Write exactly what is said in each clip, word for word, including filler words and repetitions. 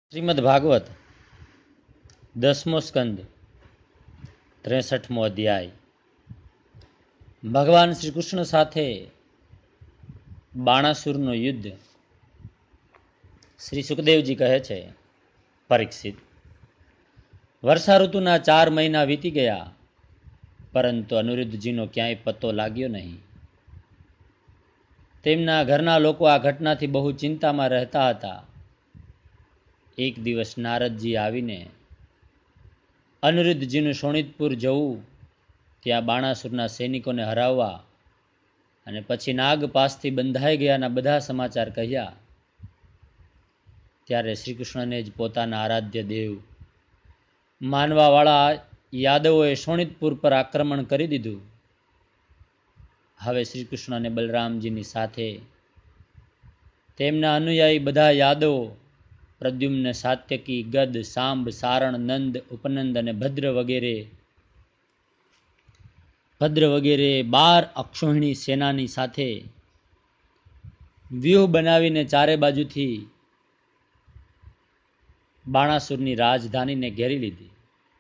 શ્રીમદ ભાગવત દસમો સ્કંદ ત્રેસઠમો અધ્યાય. ભગવાન શ્રી કૃષ્ણ સાથે બાણાસુરનું યુદ્ધ. શ્રી સુખદેવજી કહે છે, પરીક્ષિત, વર્ષા ઋતુના ચાર મહિના વીતી ગયા, પરંતુ અનિરુદ્ધજીનો ક્યાંય પત્તો લાગ્યો નહીં. તેમના ઘરના લોકો આ ઘટનાથી બહુ ચિંતામાં રહેતા હતા. એક દિવસ નારદજી આવીને અનિરુદ્ધજીનું શોણિતપુર જવું, ત્યાં બાણાસુરના સૈનિકોને હરાવવા અને પછી નાગ પાસથી બંધાઈ ગયાના બધા સમાચાર કહ્યા. ત્યારે શ્રી કૃષ્ણને જ પોતાના આરાધ્ય દેવ માનવાવાળા યાદવોએ શોણિતપુર પર આક્રમણ કરી દીધું. હવે શ્રી કૃષ્ણ અને બલરામજીની સાથે તેમના અનુયાયી બધા યાદવો પ્રદ્યુમ્ન, સાત્યકી, ગદ, સાંબ, સારણ, નંદ, ઉપનંદ અને ભદ્ર વગેરે ભદ્ર વગેરે બાર અક્ષોહિણી સેનાની સાથે વ્યૂહ બનાવીને ચારે બાજુથી બાણાસુરની રાજધાનીને ઘેરી લીધી.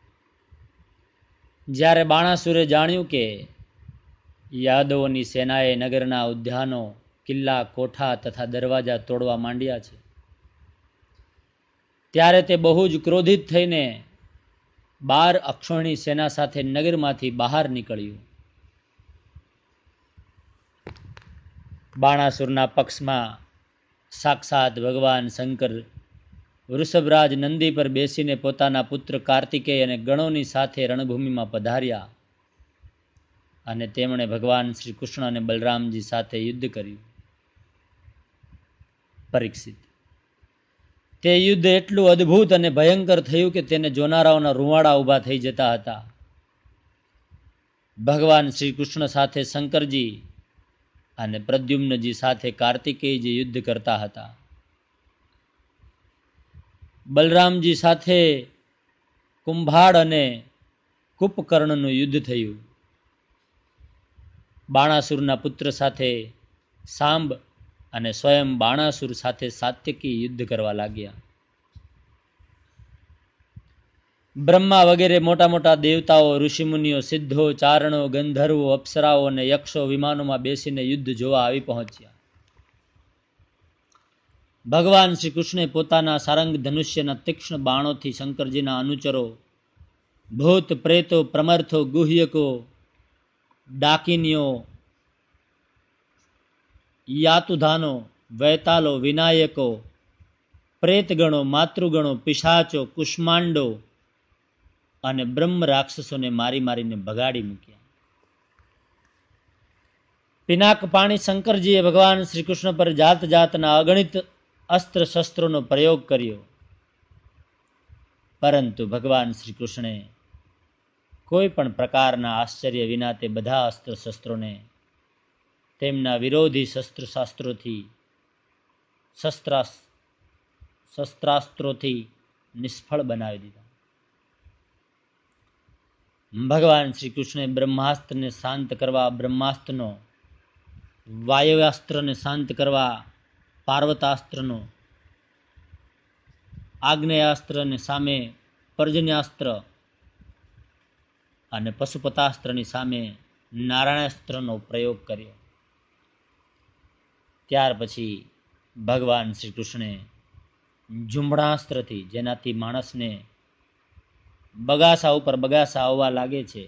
જ્યારે બાણાસુરે જાણ્યું કે યાદવોની સેનાએ નગરના ઉદ્યાનો, કિલ્લા, કોઠા તથા દરવાજા તોડવા માંડ્યા છે, ત્યારે તે બહુ જ ક્રોધિત થઈને બાર અક્ષોહિણી સેના સાથે નગરમાંથી બહાર નીકળ્યું. બાણાસુરના પક્ષમાં સાક્ષાત ભગવાન શંકર વૃષભરાજ નંદી પર બેસીને પોતાના પુત્ર કાર્તિકેય અને ગણોની સાથે રણભૂમિમાં પધાર્યા અને તેમણે ભગવાન શ્રી કૃષ્ણ અને બલરામજી સાથે યુદ્ધ કર્યું. પરીક્ષિત, તે યુદ્ધ એટલું અદ્ભુત અને ભયંકર થયું કે તેને જોનારાઓના રૂવાડા ઊભા થઈ જતા હતા. ભગવાન શ્રી કૃષ્ણ સાથે શંકરજી અને પ્રદ્યુમ્નજી સાથે કાર્તિકેયજી યુદ્ધ કરતા હતા. બલરામજી સાથે કુંભાડ અને કુંભકર્ણનું યુદ્ધ થયું. બાણાસુરના પુત્ર સાથે સાંબ અને સ્વયં બાણાસુર સાથે સાત્યકી યુદ્ધ કરવા લાગ્યા. બ્રહ્મા વગેરે મોટા મોટા દેવતાઓ, ઋષિમુનિઓ, સિદ્ધો, ચારણો, ગંધર્વો, અપ્સરાઓ અને યક્ષો વિમાનોમાં બેસીને યુદ્ધ જોવા આવી પહોંચ્યા. ભગવાન શ્રી કૃષ્ણે પોતાના સારંગ ધનુષ્યના તીક્ષ્ણ બાણોથી શંકરજીના અનુચરો, ભૂત, પ્રેતો, પ્રમર્થો, ગુહ્યકો, ડાકિનીઓ, યાતુધાનો, વૈતાલો, વિનાયકો, પ્રેતગણો, માતૃગણો, પિશાચો, કુષ્માંડો અને બ્રહ્મ રાક્ષસોને મારી મારીને ભગાડી મૂક્યા. પિનાક પાણી શંકરજીએ ભગવાન શ્રી કૃષ્ણ પર જાત જાતના અગણિત અસ્ત્ર શસ્ત્રોનો પ્રયોગ કર્યો, પરંતુ ભગવાન શ્રી કૃષ્ણે કોઈ પણ પ્રકારના આશ્ચર્ય વિના તે બધા અસ્ત્ર શસ્ત્રોને તેમના વિરોધી શસ્ત્ર શાસ્ત્રોથી શસ્ત્રાસ શસ્ત્રાસ્ત્રોથી નિષ્ફળ બનાવી દીધા. ભગવાન શ્રી કૃષ્ણે બ્રહ્માસ્ત્રને શાંત કરવા બ્રહ્માસ્ત્રનો, વાયુયાસ્ત્રને શાંત કરવા પાર્વતાસ્ત્રનો, આગ્નેયાસ્ત્રને સામે પર્જન્યાસ્ત્ર અને પશુપતાસ્ત્રની સામે નારાયણાસ્ત્રનો પ્રયોગ કર્યો. ત્યાર પછી ભગવાન શ્રી કૃષ્ણે ઝુંબણાસ્ત્રથી, જેનાથી માણસને બગાસા ઉપર બગાસા આવવા લાગે છે,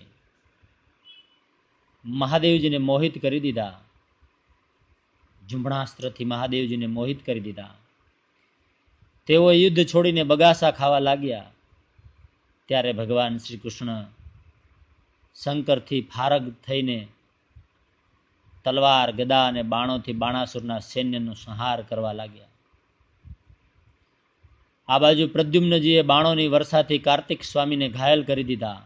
મહાદેવજીને મોહિત કરી દીધા. ઝુંબણાસ્ત્રથી મહાદેવજીને મોહિત કરી દીધા. તેઓ યુદ્ધ છોડીને બગાસા ખાવા લાગ્યા. ત્યારે ભગવાન શ્રી કૃષ્ણ શંકરથી ફારગ થઈને તલવાર, ગદા અને બાણોથી બાણાસુરના સૈન્યનો સંહાર કરવા લાગ્યા. આ બાજુ પ્રદ્યુમ્નજીએ બાણોની વર્ષાથી કાર્તિક સ્વામીને ઘાયલ કરી દીધા.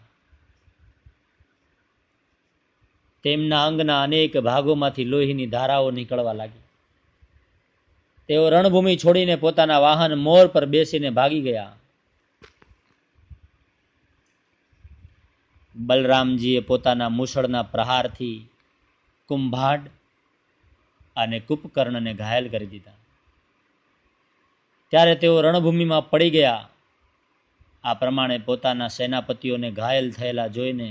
તેમના અંગના અનેક ભાગોમાંથી લોહીની ધારાઓ નીકળવા લાગી. તેઓ રણભૂમિ છોડીને પોતાના વાહન મોર પર બેસીને ભાગી ગયા. બલરામજીએ પોતાના મૂષળના પ્રહારથી કુંભાડ અને કુંભકર્ણને ઘાયલ કરી દીધા. ત્યારે તેઓ રણભૂમિમાં પડી ગયા. આ પ્રમાણે પોતાના સેનાપતિઓને ઘાયલ થયેલા જોઈને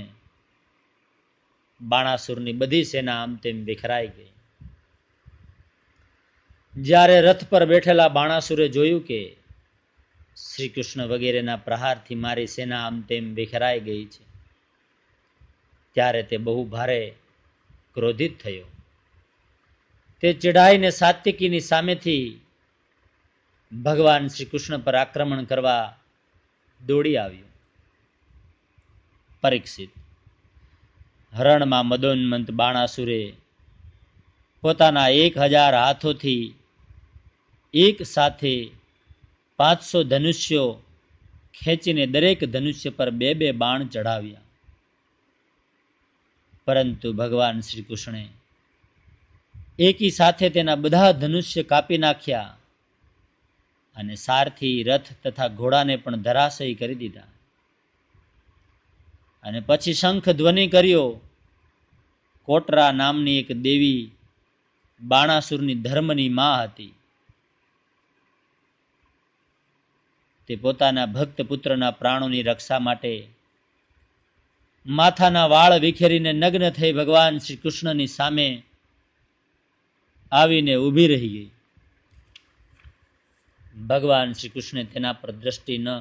બાણાસુરની બધી સેના આમ તેમ વિખરાઈ ગઈ. જ્યારે રથ પર બેઠેલા બાણાસુરે જોયું કે શ્રી કૃષ્ણ વગેરેના પ્રહારથી મારી સેના આમ તેમ વિખરાઈ ગઈ છે, ત્યારે તે બહુ ભારે ક્રોધિત થયો. તે ચઢાઈને સાત્વિકીની સામેથી ભગવાન શ્રી કૃષ્ણ પર આક્રમણ કરવા દોડી આવ્યો. પરીક્ષિત, રણમાં મદોન્મંત બાણાસુરે પોતાના એક હજાર હાથોથી એક સાથે પાંચસો ધનુષ્યો ખેંચીને દરેક ધનુષ્ય પર બે બે બાણ ચઢાવ્યા. પરંતુ ભગવાન શ્રી કૃષ્ણે એકી સાથે તેના બધા ધનુષ્ય કાપી નાખ્યા અને સારથી, રથ તથા ઘોડાને પણ ધરાશયી કરી દીધા. અને પછી શંખ ધ્વનિ કર્યો. કોટરા નામની એક દેવી બાણાસુરની ધર્મની માં હતી. તે પોતાના ભક્ત પુત્રના પ્રાણોની રક્ષા માટે માથાના વાળ વિખેરીને નગ્ન થઈ ભગવાન શ્રી કૃષ્ણની સામે આવીને ઊભી રહી ગઈ. ભગવાન શ્રી કૃષ્ણે તેના પર દ્રષ્ટિ ન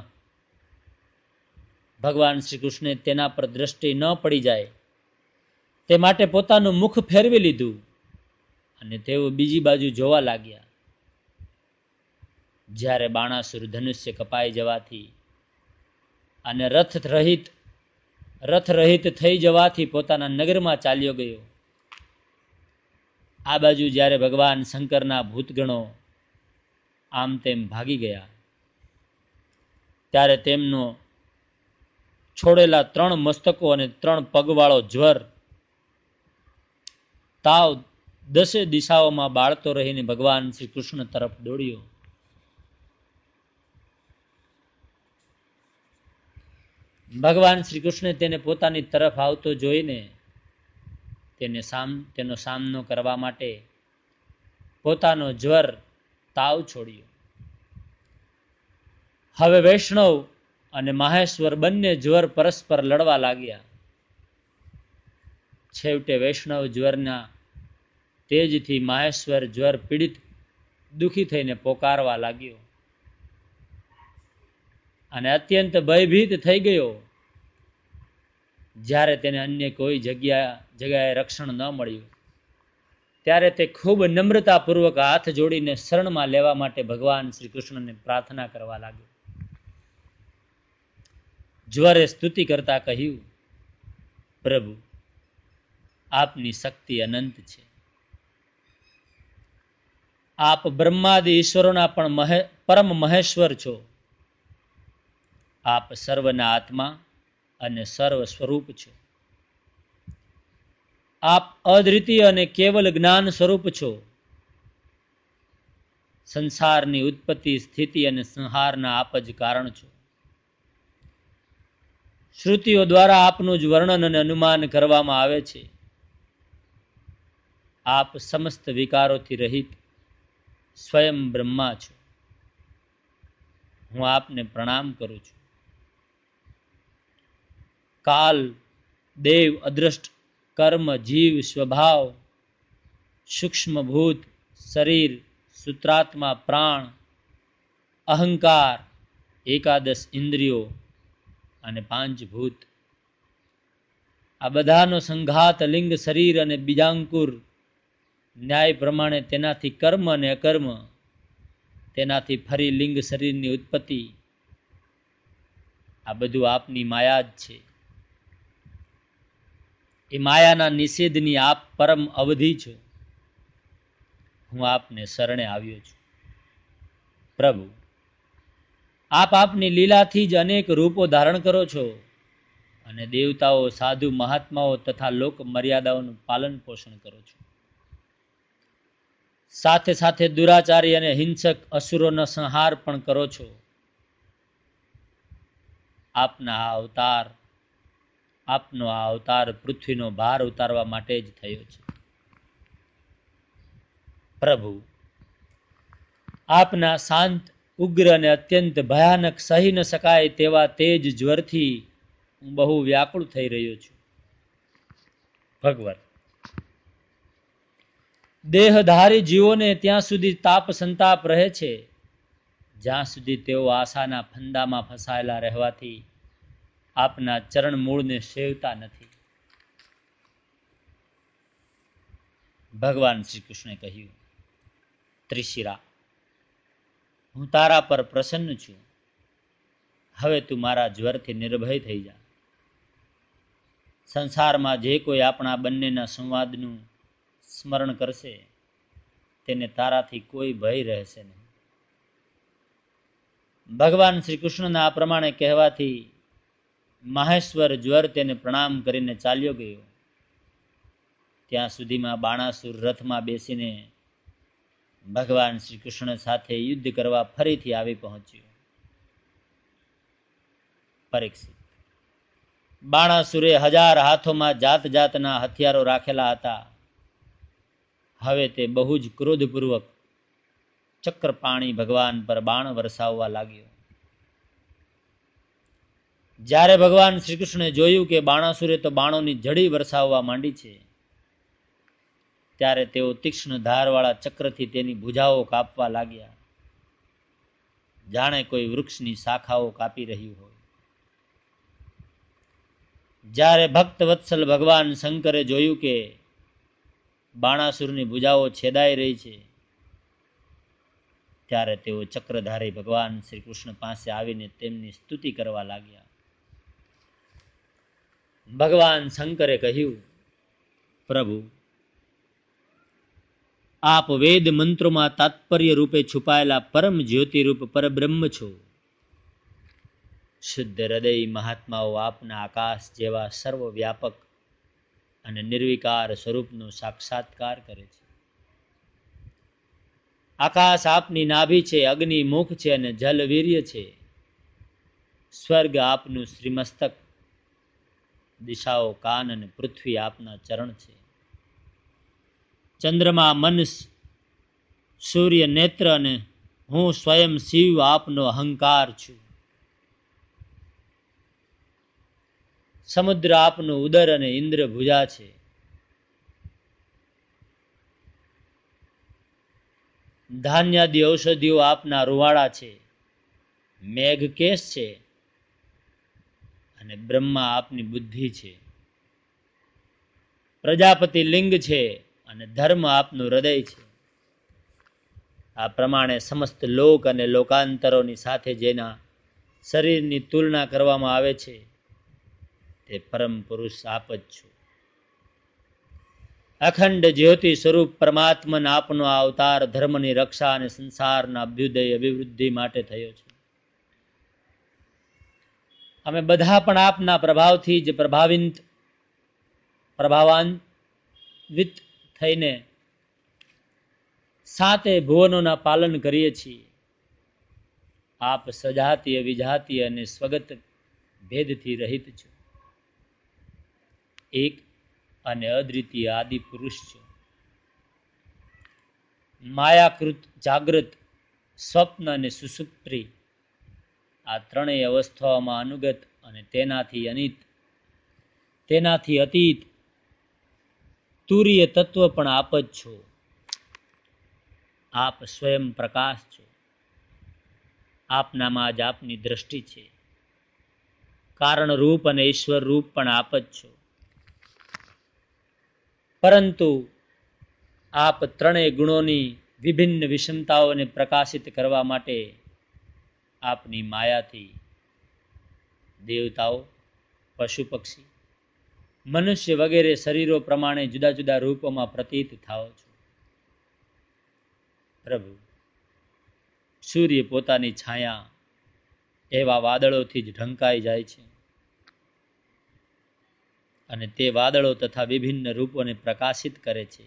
ભગવાન શ્રી કૃષ્ણે તેના પર દ્રષ્ટિ ન પડી જાય તે માટે પોતાનું મુખ ફેરવી લીધું અને તેઓ બીજી બાજુ જોવા લાગ્યા. જ્યારે બાણાસુર ધનુષ્ય કપાઈ જવાથી અને રથ રહિત રથ રહિત થઈ જવાથી પોતાના નગરમાં ચાલ્યો ગયો. આ બાજુ જ્યારે ભગવાન શંકરના ભૂતગણો આમ તેમ ભાગી ગયા, ત્યારે તેમનો છોડેલા ત્રણ મસ્તકો અને ત્રણ પગવાળો જ્વર તાવ દસે દિશાઓમાં બાળતો રહીને ભગવાન શ્રી કૃષ્ણ તરફ દોડ્યો. ભગવાન શ્રી કૃષ્ણે તેને પોતાની તરફ આવતો જોઈને તેને સામ તેનો સામનો કરવા માટે પોતાનો જ્વર તાવ છોડ્યો. હવે વૈષ્ણવ અને માહેશ્વર બંને જ્વર પરસ્પર લડવા લાગ્યા. છેવટે વૈષ્ણવ જ્વરના તેજથી માહેશ્વર જ્વર પીડિત દુઃખી થઈને પોકારવા લાગ્યો અને અત્યંત ભયભીત થઈ ગયો. જ્યારે તેને અન્ય કોઈ જગ્યા જગ્યાએ રક્ષણ ન મળ્યું ત્યારે તે ખૂબ નમ્રતાપૂર્વક હાથ જોડીને શરણમાં લેવા માટે ભગવાન શ્રી કૃષ્ણને પ્રાર્થના કરવા લાગ્યો. જ્વરે સ્તુતિ કરતા કહ્યું, પ્રભુ, આપની શક્તિ અનંત છે. આપ બ્રહ્માદિ ઈશ્વરોના પણ મહે પરમ મહેશ્વર છો. આપ સર્વના આત્મા અને સર્વ સ્વરૂપ છો. આપ અદ્વિતીય અને કેવલ જ્ઞાન સ્વરૂપ છો. સંસારની ઉત્પત્તિ, સ્થિતિ અને સંહારના આપ જ કારણ છો. શ્રુતિઓ દ્વારા આપનું જ વર્ણન અને અનુમાન કરવામાં આવે છે. આપ સમસ્ત વિકારોથી રહિત સ્વયં બ્રહ્મા છો. હું આપને પ્રણામ કરું છું. કાલ, દેવ, અદ્રષ્ટ, કર્મ, જીવ, સ્વભાવ, સૂક્ષ્મભૂત, શરીર, સૂત્રાત્મા, પ્રાણ, અહંકાર, એકાદશ ઇન્દ્રિયો અને પાંચ ભૂત, આ બધાનો સંઘાત લિંગ શરીર અને બીજાંકુર, ન્યાય પ્રમાણે તેનાથી કર્મ અને અકર્મ, તેનાથી ફરી લિંગ શરીરની ઉત્પત્તિ, આ બધું આપની માયા જ છે. એ માયાના નિષેધની આપ પરમ અવધિ છો. હું આપને શરણે આવ્યો છું. પ્રભુ, આપ આપની લીલાથી જ અનેક રૂપો ધારણ કરો છો અને દેવતાઓ, સાધુ, મહાત્માઓ તથા લોક મર્યાદાઓનું પાલન પોષણ કરો છો. સાથે સાથે દુરાચારી અને હિંસક અસુરોનો સંહાર પણ કરો છો. આપના આ અવતાર આપનો આ અવતાર પૃથ્વીનો ભાર ઉતારવા માટે જ થયો છે. પ્રભુ, આપના શાંત ઉગ્ર અને અત્યંત ભયાનક સહી ન શકાય તેવા તેજ જ્વરથી હું બહુ વ્યાકુળ થઈ રહ્યો છું. ભગવાન, દેહધારી જીવોને ત્યાં સુધી તાપ સંતાપ રહે છે જ્યાં સુધી તેઓ આશાના ફંદામાં ફસાયેલા રહેવાથી આપના ચરણ મૂળને સેવતા નથી. ભગવાન શ્રી કૃષ્ણે કહ્યું, ત્રિશિરા, હું તારા પર પ્રસન્ન છું. હવે તું મારા જ્વરથી નિર્ભય થઈ જા. સંસારમાં જે કોઈ આપણા બંનેના સંવાદનું સ્મરણ કરશે તેને તારાથી કોઈ ભય રહેશે નહીં. ભગવાન શ્રી કૃષ્ણના આ પ્રમાણે કહેવાથી માહેશ્વર જ્વર તેને પ્રણામ કરીને ચાલ્યો ગયો. ત્યાં સુધીમાં બાણાસુર રથમાં બેસીને ભગવાન શ્રી કૃષ્ણ સાથે યુદ્ધ કરવા ફરીથી આવી પહોંચ્યો. પરીક્ષિત, બાણાસુરે હજાર હાથોમાં જાત જાતના હથિયારો રાખેલા હતા. હવે તે બહુ જ ક્રોધપૂર્વક ચક્રપાણી ભગવાન પર બાણ વરસાવવા લાગ્યો. જ્યારે ભગવાન શ્રી કૃષ્ણે જોયું કે બાણાસુરે તો બાણોની જડી વરસાવવા માંડી છે, ત્યારે તેઓ તીક્ષ્ણ ધારવાળા ચક્રથી તેની ભુજાઓ કાપવા લાગ્યા, જાણે કોઈ વૃક્ષની શાખાઓ કાપી રહ્યું હોય. જ્યારે ભક્ત વત્સલ ભગવાન શંકરે જોયું કે બાણાસુરની ભુજાઓ છેદાઈ રહી છે, ત્યારે તેઓ ચક્રધારી ભગવાન શ્રી કૃષ્ણ પાસે આવીને તેમની સ્તુતિ કરવા લાગ્યા. ભગવાન શંકરે કહ્યું, પ્રભુ, આપ વેદ મંત્રોમાં તાત્પર્ય રૂપે છુપાયેલા પરમ જ્યોતિરૂપ પરબ્રહ્મ છો. શુદ્ધ હૃદય મહાત્માઓ આપના આકાશ જેવા સર્વવ્યાપક અને નિર્વિકાર સ્વરૂપનો સાક્ષાત્કાર કરે છે. આકાશ આપની નાભી છે, અગ્નિ મુખ છે અને જલ વીર્ય છે. સ્વર્ગ આપનું શ્રીમસ્તક, દિશાઓ કાન અને પૃથ્વી આપના ચરણ છે. ચંદ્રમા મન, સૂર્ય નેત્ર અને હું સ્વયં શિવ આપનો અહંકાર છું. સમુદ્ર આપનું ઉદર અને ઇન્દ્ર ભુજા છે. ધાન્યાદિ ઔષધિઓ આપના રૂવાડા છે. મેઘ કેશ છે અને બ્રહ્મા આપની બુદ્ધિ છે. પ્રજાપતિ લિંગ છે અને ધર્મ આપનું હૃદય છે. આ પ્રમાણે સમસ્ત લોક અને લોકાંતરોની સાથે જેના શરીરની તુલના કરવામાં આવે છે તે પરમ પુરુષ આપ જ છો. અખંડ જ્યોતિ સ્વરૂપ પરમાત્મન આપનો આ અવતાર ધર્મની રક્ષા અને સંસારના અભ્યુદય અભિવૃદ્ધિ માટે થયો છે. અમે બધા પણ આપના પ્રભાવથી જ પ્રભાવિત પ્રભાવાન્વિત થઈને સાતે ભુવનોના પાલન કરીએ છીએ. આપ સજાતીય વિજાતીય અને સ્વગત ભેદથી રહિત છો. એક અને અદ્વિતીય આદિ પુરુષ છો. માયાકૃત જાગ્રત, સ્વપ્ન અને સુષુપ્તિ આ ત્રણેય અવસ્થાઓમાં અનુગત અને તેનાથી અનિત તેનાથી અતીત તુરીય તત્વ પણ આપ જ છો. આપ સ્વયં પ્રકાશ છો. આપનામાં જ આપની દ્રષ્ટિ છે. કારણ રૂપ અને ઈશ્વર રૂપ પણ આપ જ છો. પરંતુ આપ ત્રણેય ગુણોની વિભિન્ન વિષમતાઓને પ્રકાશિત કરવા માટે આપની માયાથી દેવતાઓ, પશુ પક્ષી, મનુષ્ય વગેરે શરીરો પ્રમાણે જુદા જુદા રૂપોમાં પ્રતીત થાઓ છો. પ્રભુ, સૂર્ય પોતાની છાયા એવા વાદળોથી જ ઢંકાઈ જાય છે અને તે વાદળો તથા વિભિન્ન રૂપોને પ્રકાશિત કરે છે.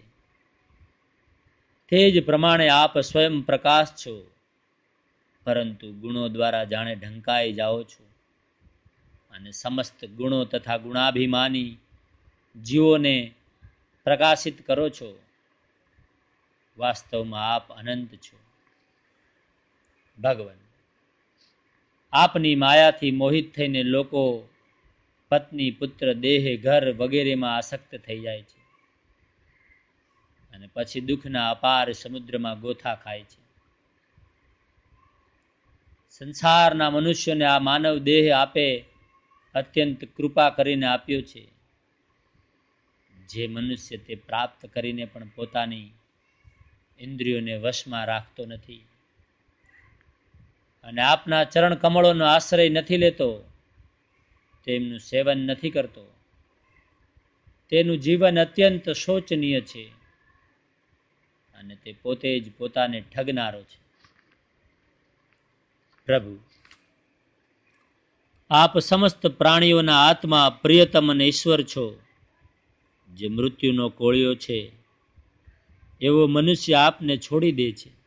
તે જ પ્રમાણે આપ સ્વયં પ્રકાશ છો, પરંતુ ગુણો દ્વારા જાણે ઢંકાઈ જાઓ છો અને સમસ્ત ગુણો તથા ગુણાભિમાની જીવોને પ્રકાશિત કરો છો. વાસ્તવમાં આપ અનંત છો. ભગવાન, આપની માયાથી મોહિત થઈને લોકો પત્ની, પુત્ર, દેહ, ઘર વગેરેમાં આસક્ત થઈ જાય છે અને પછી દુઃખના અપાર સમુદ્રમાં ગોથા ખાય છે. સંસારના મનુષ્યને આ માનવ દેહ આપે અત્યંત કૃપા કરીને આપ્યો છે. જે મનુષ્ય તે પ્રાપ્ત કરીને પણ પોતાની ઇન્દ્રિયોને વશમાં રાખતો નથી અને આપના ચરણ કમળોનો આશ્રય નથી લેતો, તેમનું સેવન નથી કરતો, તેનું જીવન અત્યંત શોચનીય છે અને તે પોતે જ પોતાને ઠગનારો છે. પ્રભુ, આપ સમસ્ત પ્રાણીઓના આત્મા, પ્રિયતમ અને ઈશ્વર છો. જે મૃત્યુનો કોળિયો છે એવો મનુષ્ય આપને છોડી દે છે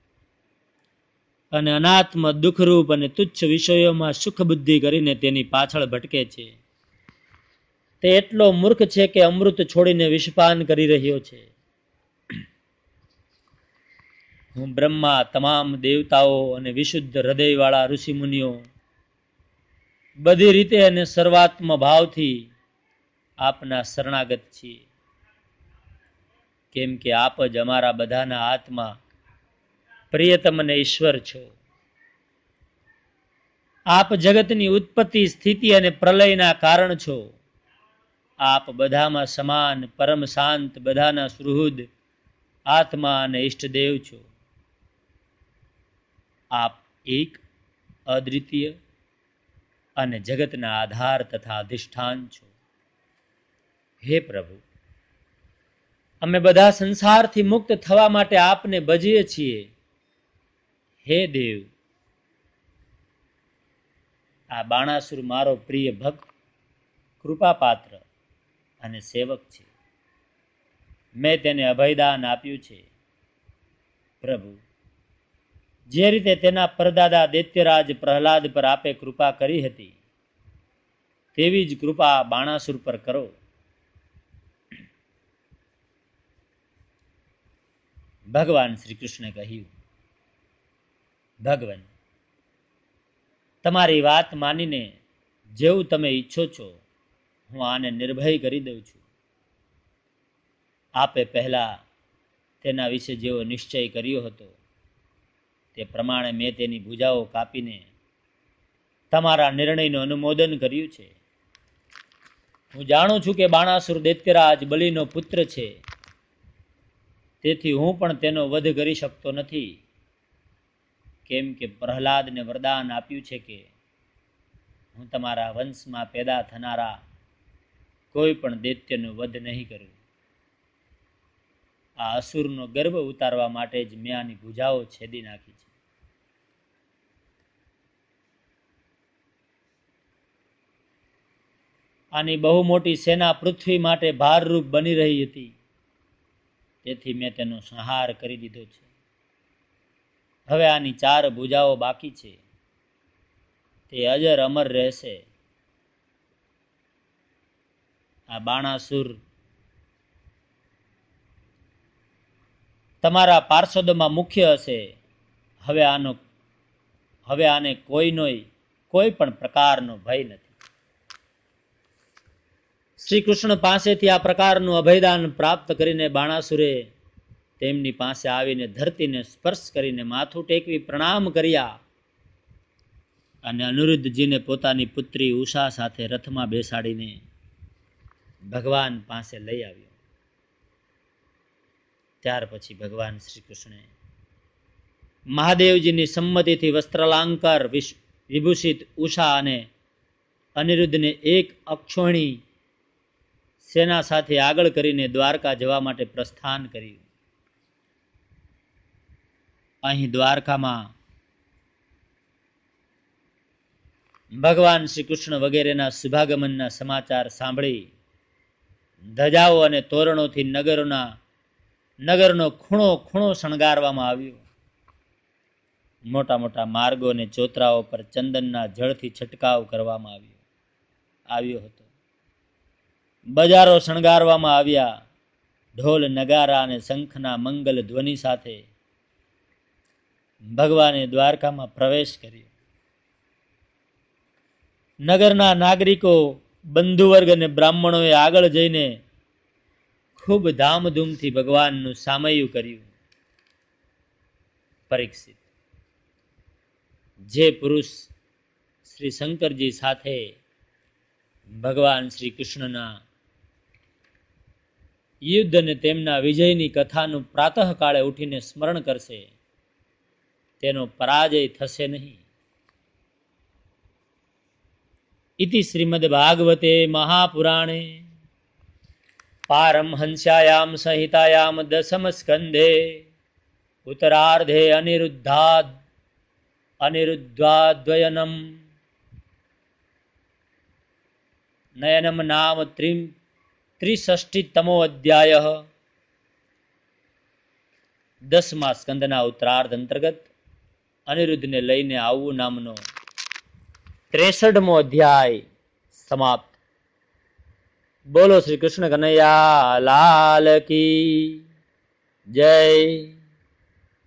અને અનાત્મ, દુઃખરૂપ અને તુચ્છ વિષયોમાં સુખ બુદ્ધિ કરીને તેની પાછળ ભટકે છે. તે એટલો મૂર્ખ છે કે અમૃત છોડીને વિષપાન કરી રહ્યો છે. હું બ્રહ્મા, તમામ દેવતાઓ અને વિશુદ્ધ હૃદયવાળા ઋષિમુનિઓ બધી રીતે અને સર્વાત્મ ભાવથી આપના શરણાગત છીએ, કેમ કે આપ જ અમારા બધાના આત્મા, પ્રિયતમ અને ઈશ્વર છો. આપ જગતની ઉત્પત્તિ, સ્થિતિ અને પ્રલયના કારણ છો. આપ બધામાં સમાન, પરમ શાંત, બધાના સુહૃદ, આત્મા અને ઈષ્ટદેવ છો. આપ એક, અદ્વિતીય અને જગતના આધાર તથા અધિષ્ઠાન છો. હે પ્રભુ, અમે બધા સંસારથી મુક્ત થવા માટે આપને ભજીએ છીએ. હે દેવ, આ બાણાસુર મારો પ્રિય ભક્ત, કૃપાપાત્ર અને સેવક છે. મેં તેને અભયદાન આપ્યું છે. પ્રભુ, જે રીતે તેના પરદાદા દૈત્યરાજ પ્રહલાદ પર આપે કૃપા કરી હતી, તેવી જ કૃપા બાણાસુર પર કરો. ભગવાન શ્રી કૃષ્ણે કહ્યું, ભગવાન, તમારી વાત માનીને જેવું તમે ઈચ્છો છો હું આને નિર્ભય કરી દઉં છું. આપે પહેલા તેના વિશે જેવો નિશ્ચય કર્યો હતો તે પ્રમાણે મેં તેની ભુજાઓ કાપીને તમારા નિર્ણયનું અનુમોદન કર્યું છે. હું જાણું છું કે બાણાસુર દૈત્યરાજ બલિનો પુત્ર છે, તેથી હું પણ તેનો વધ કરી શકતો નથી, કેમ કે પ્રહલાદને વરદાન આપ્યું છે કે હું તમારા વંશમાં પેદા થનારા કોઈ પણ દૈત્યનો વધ નહીં કરું. આ અસુરનો ગર્વ ઉતારવા માટે જ મેં આની ભુજાઓ છેદી નાખી છે. આની બહુ મોટી સેના પૃથ્વી માટે ભારરૂપ બની રહી હતી, તેથી મેં તેનો સંહાર કરી દીધો છે. હવે આની ચાર ભુજાઓ બાકી છે, તે અજર અમર રહેશે. આ બાણાસુર તમારા પાર્ષદોમાં મુખ્ય હશે. હવે આનો હવે આને કોઈનો કોઈ પણ પ્રકારનો ભય નથી. શ્રી કૃષ્ણ પાસેથી આ પ્રકારનું અભયદાન પ્રાપ્ત કરીને બાણાસુરે તેમની પાસે આવીને ધરતીને સ્પર્શ કરીને માથું ટેકવી પ્રણામ કર્યા અને અનિરુદ્ધજીને પોતાની પુત્રી ઉષા સાથે રથમાં બેસાડીને ભગવાન પાસે લઈ આવ્યો. ત્યાર પછી ભગવાન શ્રી કૃષ્ણે મહાદેવજીની સંમતિથી વસ્ત્રાલંકાર વિભૂષિત ઉષા અને અનિરુદ્ધને એક અક્ષોહિણી સેના સાથે આગળ કરીને દ્વારકા જવા માટે પ્રસ્થાન કર્યું. અહીં દ્વારકામાં ભગવાન શ્રી કૃષ્ણ વગેરેના શુભાગમનના સમાચાર સાંભળી ધજાઓ અને તોરણોથી નગરોના નગરનો ખૂણો ખૂણો શણગારવામાં આવ્યો. મોટા મોટા માર્ગો અને ચોતરાઓ પર ચંદનના જળથી છંટકાવ કરવામાં આવ્યો આવ્યો હતો. બજારો શણગારવામાં આવ્યા. ઢોલ, નગારા અને શંખના મંગલ ધ્વનિ સાથે ભગવાને દ્વારકામાં પ્રવેશ કર્યો. નગરના નાગરિકો, બંધુવર્ગ અને બ્રાહ્મણોએ આગળ જઈને ખૂબ ધામધૂમથી ભગવાનનું સામૈયું કર્યું. પરીક્ષિત, જે પુરુષ શ્રી શંકરજી સાથે ભગવાન શ્રી કૃષ્ણના યુદ્ધ અને તેમના વિજયની કથાનું પ્રાતઃકાળે ઉઠીને સ્મરણ કરશે, તેનો પરાજય થશે નહીં. ઇતિ શ્રીમદ ભાગવતે મહાપુરાણે પારમહંસ્યાયામ સંહિતાયામ દસમ સ્કંધે ઉત્તરાર્ધે અનિરુદ્ધાદ અનિરુદ્ધાદ્વયનમ નયનમ નામ ત્રિમ ત્રિષષ્ટિતમો અધ્યાય. દસમા સ્કંદના ઉત્તરાર્ધ અંતર્ગત અનિરુદ્ધને લઈને આવવું નામનો ત્રેસઠમો અધ્યાય સમાપ્ત. બોલો શ્રી કૃષ્ણ કનૈયા લાલ કી જય.